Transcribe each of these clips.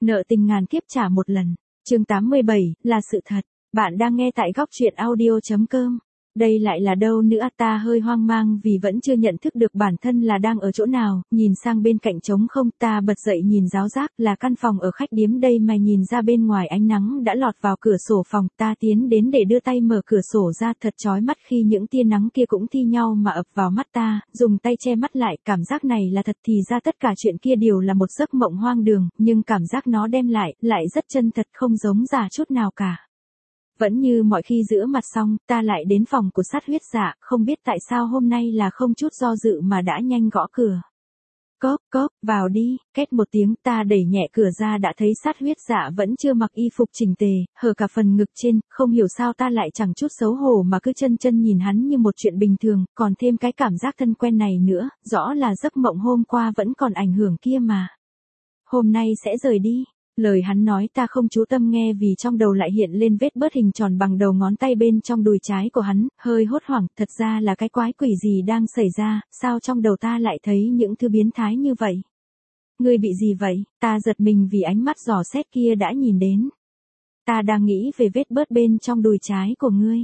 Nợ tình ngàn kiếp trả một lần. Chương 87, là sự thật. Bạn đang nghe tại góc truyện audio.com. Đây lại là đâu nữa, ta hơi hoang mang vì vẫn chưa nhận thức được bản thân là đang ở chỗ nào, nhìn sang bên cạnh trống không, ta bật dậy nhìn ráo rác, là căn phòng ở khách điếm đây mà nhìn ra bên ngoài ánh nắng đã lọt vào cửa sổ phòng, ta tiến đến để đưa tay mở cửa sổ ra, thật chói mắt khi những tia nắng kia cũng thi nhau mà ập vào mắt ta, dùng tay che mắt lại, cảm giác này là thật thì ra tất cả chuyện kia đều là một giấc mộng hoang đường, nhưng cảm giác nó đem lại rất chân thật, không giống giả chút nào cả. Vẫn như mọi khi rửa mặt xong, ta lại đến phòng của sát huyết dạ, không biết tại sao hôm nay là không chút do dự mà đã nhanh gõ cửa. Cóp cóp, vào đi, két một tiếng, ta đẩy nhẹ cửa ra đã thấy sát huyết dạ vẫn chưa mặc y phục chỉnh tề, hở cả phần ngực trên, không hiểu sao ta lại chẳng chút xấu hổ mà cứ chân nhìn hắn như một chuyện bình thường, còn thêm cái cảm giác thân quen này nữa, rõ là giấc mộng hôm qua vẫn còn ảnh hưởng kia mà. Hôm nay sẽ rời đi. Lời hắn nói ta không chú tâm nghe vì trong đầu lại hiện lên vết bớt hình tròn bằng đầu ngón tay bên trong đùi trái của hắn, hơi hốt hoảng, thật ra là cái quái quỷ gì đang xảy ra, sao trong đầu ta lại thấy những thứ biến thái như vậy? Ngươi bị gì vậy? Ta giật mình vì ánh mắt dò xét kia đã nhìn đến. Ta đang nghĩ về vết bớt bên trong đùi trái của ngươi.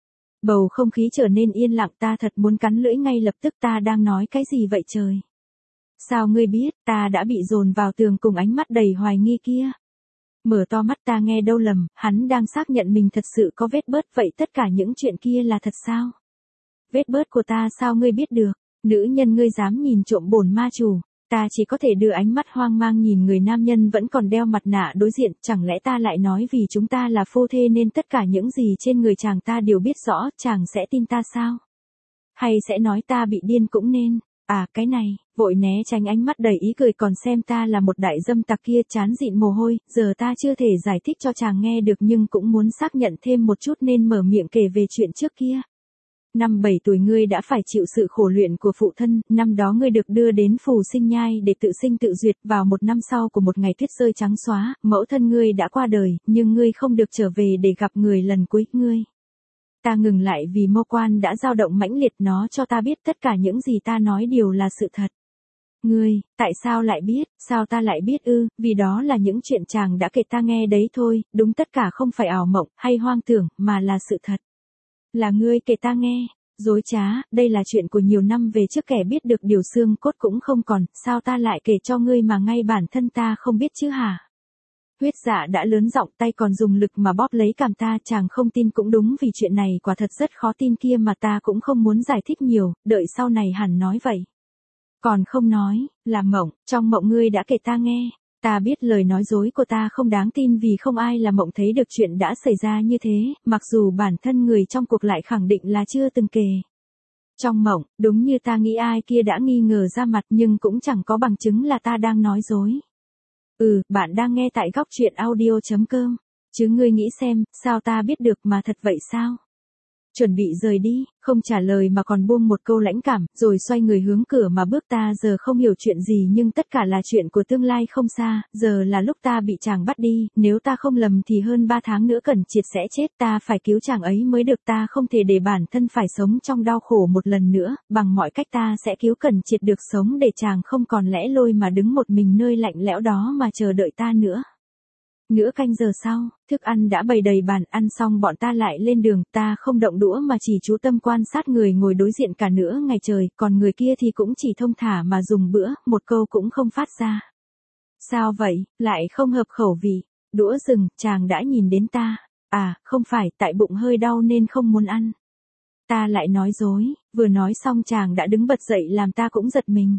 Bầu không khí trở nên yên lặng, ta thật muốn cắn lưỡi ngay lập tức, ta đang nói cái gì vậy trời? Sao ngươi biết? Ta đã bị dồn vào tường cùng ánh mắt đầy hoài nghi kia. Mở to mắt, ta nghe đâu lầm, hắn đang xác nhận mình thật sự có vết bớt, vậy tất cả những chuyện kia là thật sao? Vết bớt của ta sao ngươi biết được? Nữ nhân, ngươi dám nhìn trộm bổn ma chủ? Ta chỉ có thể đưa ánh mắt hoang mang nhìn người nam nhân vẫn còn đeo mặt nạ đối diện, chẳng lẽ ta lại nói vì chúng ta là phu thê nên tất cả những gì trên người chàng ta đều biết rõ, chàng sẽ tin ta sao? Hay sẽ nói ta bị điên cũng nên? À, cái này, vội né tránh ánh mắt đầy ý cười còn xem ta là một đại dâm tặc kia, chán dịn mồ hôi, giờ ta chưa thể giải thích cho chàng nghe được nhưng cũng muốn xác nhận thêm một chút nên mở miệng kể về chuyện trước kia. Năm 7 tuổi ngươi đã phải chịu sự khổ luyện của phụ thân, năm đó ngươi được đưa đến Phù Sinh Nhai để tự sinh tự duyệt, vào một năm sau của một ngày tuyết rơi trắng xóa, mẫu thân ngươi đã qua đời, nhưng ngươi không được trở về để gặp người lần cuối, ngươi. Ta ngừng lại vì mâu quan đã dao động mãnh liệt, nó cho ta biết tất cả những gì ta nói đều là sự thật. Ngươi, tại sao lại biết, sao ta lại biết ư, vì đó là những chuyện chàng đã kể ta nghe đấy thôi, đúng, tất cả không phải ảo mộng, hay hoang tưởng, mà là sự thật. Là ngươi kể ta nghe, dối trá, đây là chuyện của nhiều năm về trước, kẻ biết được điều xương cốt cũng không còn, sao ta lại kể cho ngươi mà ngay bản thân ta không biết chứ hả? Huyết dạ đã lớn giọng, tay còn dùng lực mà bóp lấy cằm ta, chàng không tin cũng đúng vì chuyện này quả thật rất khó tin kia mà ta cũng không muốn giải thích nhiều, đợi sau này hẳn nói vậy. Còn không nói, là mộng, trong mộng ngươi đã kể ta nghe. Ta biết lời nói dối của ta không đáng tin vì không ai là mộng thấy được chuyện đã xảy ra như thế, mặc dù bản thân người trong cuộc lại khẳng định là chưa từng kể. Trong mộng, đúng như ta nghĩ ai kia đã nghi ngờ ra mặt nhưng cũng chẳng có bằng chứng là ta đang nói dối. Bạn đang nghe tại góc truyện audio.com. Chứ ngươi nghĩ xem, sao ta biết được mà thật vậy sao? Chuẩn bị rời đi, không trả lời mà còn buông một câu lãnh cảm, rồi xoay người hướng cửa mà bước. Ta giờ không hiểu chuyện gì nhưng tất cả là chuyện của tương lai không xa, giờ là lúc ta bị chàng bắt đi, nếu ta không lầm thì hơn 3 tháng nữa Cẩn Triệt sẽ chết, ta phải cứu chàng ấy mới được, ta không thể để bản thân phải sống trong đau khổ một lần nữa, bằng mọi cách ta sẽ cứu Cẩn Triệt được sống để chàng không còn lẽ loi mà đứng một mình nơi lạnh lẽo đó mà chờ đợi ta nữa. Nửa canh giờ sau, thức ăn đã bày đầy bàn, ăn xong bọn ta lại lên đường, ta không động đũa mà chỉ chú tâm quan sát người ngồi đối diện cả nửa ngày trời, còn người kia thì cũng chỉ thong thả mà dùng bữa, một câu cũng không phát ra. Sao vậy, lại không hợp khẩu vị? Đũa dừng, chàng đã nhìn đến ta. À, không phải, tại bụng hơi đau nên không muốn ăn. Ta lại nói dối, vừa nói xong chàng đã đứng bật dậy làm ta cũng giật mình.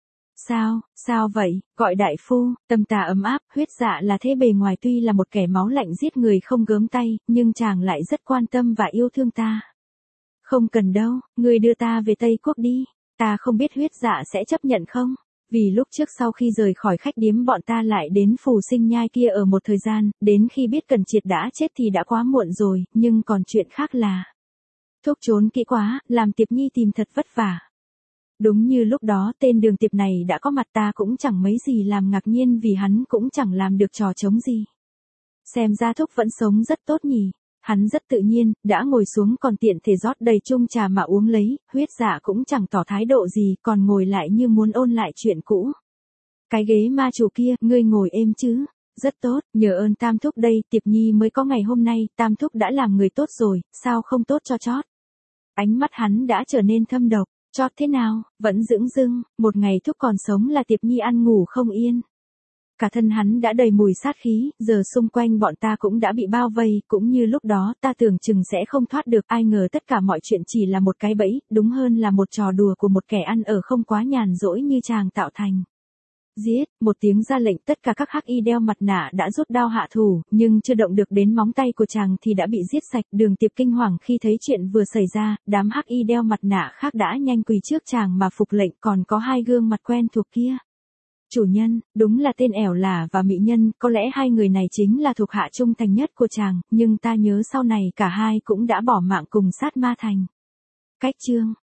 Sao vậy, gọi đại phu, tâm ta ấm áp, huyết dạ là thế bề ngoài tuy là một kẻ máu lạnh giết người không gớm tay, nhưng chàng lại rất quan tâm và yêu thương ta. Không cần đâu, ngươi đưa ta về Tây Quốc đi, ta không biết huyết dạ sẽ chấp nhận không, vì lúc trước sau khi rời khỏi khách điếm bọn ta lại đến Phù Sinh Nhai kia ở một thời gian, đến khi biết Cẩn Triệt đã chết thì đã quá muộn rồi, nhưng còn chuyện khác là thuốc trốn kỹ quá, làm Tiệp Nhi tìm thật vất vả. Đúng như lúc đó tên Đường Tiệp này đã có mặt, ta cũng chẳng mấy gì làm ngạc nhiên vì hắn cũng chẳng làm được trò trống gì. Xem ra Thúc vẫn sống rất tốt nhỉ. Hắn rất tự nhiên, đã ngồi xuống còn tiện thể rót đầy chung trà mà uống lấy, huyết dạ cũng chẳng tỏ thái độ gì, còn ngồi lại như muốn ôn lại chuyện cũ. Cái ghế ma chủ kia, ngươi ngồi êm chứ? Rất tốt, nhờ ơn Tam Thúc đây, Tiệp Nhi mới có ngày hôm nay, Tam Thúc đã làm người tốt rồi, sao không tốt cho chót. Ánh mắt hắn đã trở nên thâm độc, chót thế nào, vẫn dửng dưng, một ngày Thúc còn sống là Tiệp Nhi ăn ngủ không yên. Cả thân hắn đã đầy mùi sát khí, giờ xung quanh bọn ta cũng đã bị bao vây, cũng như lúc đó ta tưởng chừng sẽ không thoát được, ai ngờ tất cả mọi chuyện chỉ là một cái bẫy, đúng hơn là một trò đùa của một kẻ ăn ở không quá nhàn rỗi như chàng tạo thành. Giết, một tiếng ra lệnh, tất cả các hắc y đeo mặt nạ đã rút đao hạ thủ, nhưng chưa động được đến móng tay của chàng thì đã bị giết sạch. Đường Tiệp kinh hoàng khi thấy chuyện vừa xảy ra, đám hắc y đeo mặt nạ khác đã nhanh quỳ trước chàng mà phục lệnh, còn có hai gương mặt quen thuộc kia. Chủ nhân, đúng là tên ẻo lả và mỹ nhân, có lẽ hai người này chính là thuộc hạ trung thành nhất của chàng, nhưng ta nhớ sau này cả hai cũng đã bỏ mạng cùng sát ma thành. Cách chương